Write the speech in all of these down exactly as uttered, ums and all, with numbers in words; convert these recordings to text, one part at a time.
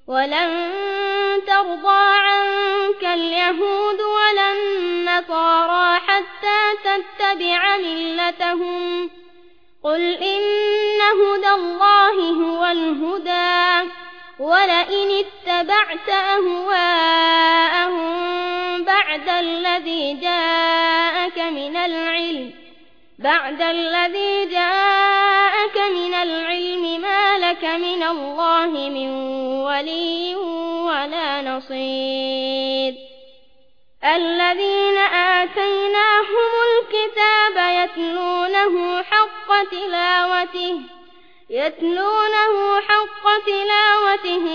ولن ترضى عنك اليهود ولا النصارى حتى تتبع ملتهم قل إن هدى الله هو الهدى ولئن اتبعت أهواءهم بعد الذي جاءك من العلم بعد الذي جاءك من العلم ما لك من الله من ولي ولا نصير الذين آتيناهم الكتاب يتلونه حق تلاوته يتلونه حق تلاوته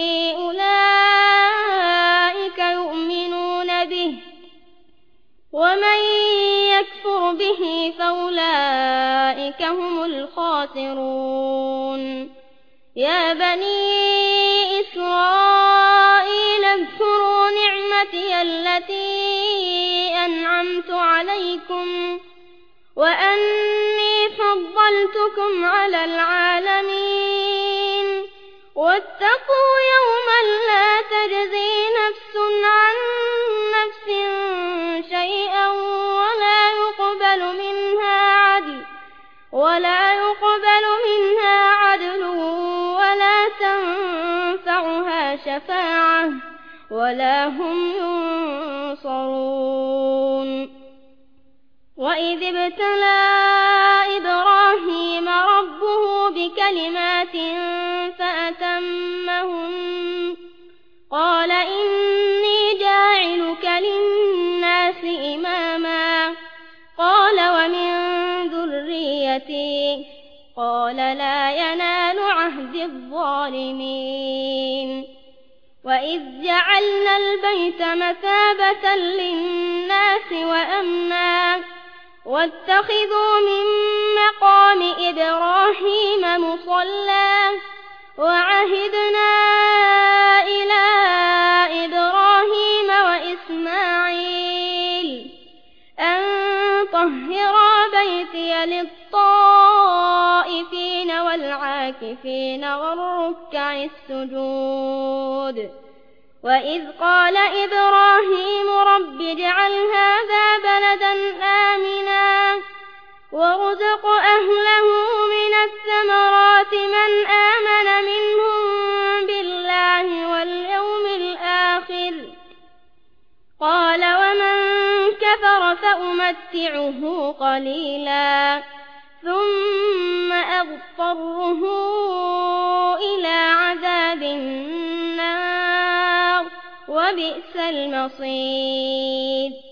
أولئك يؤمنون به ومن يكفر به فأولئك هم الخاسرون يا بني إسرائيل اذكروا نعمتي التي أنعمت عليكم وأني فضلتكم على العالمين واتقوا يوما لا تجزي نفس عن نفس شيئا ولا يقبل منها عدل ولا يقبل منها عدل ولا تنفعها شفاعة ولا هم ينصرون وإذ ابتلى إبراهيم ربه بكلمات فأتمهن قال إني جاعلك للناس إماما قال ومن ذريتي قال لا ينال عهد الظالمين وإذ جعلنا البيت مثابة للناس وأمنا واتخذوا من مقام إبراهيم مصلى وعهدنا إلى إبراهيم وإسماعيل أن طهرا بيتي للطائفين والعاكفين والركع السجود وإذ قال إبراهيم رب اجعل هذا بلدا آمنا وارزق أهله من الثمرات من آمن منهم بالله واليوم الآخر قال ومن كفر فأمتعه قليلا ثم أضطره إلى عذاب النار وبئس المصير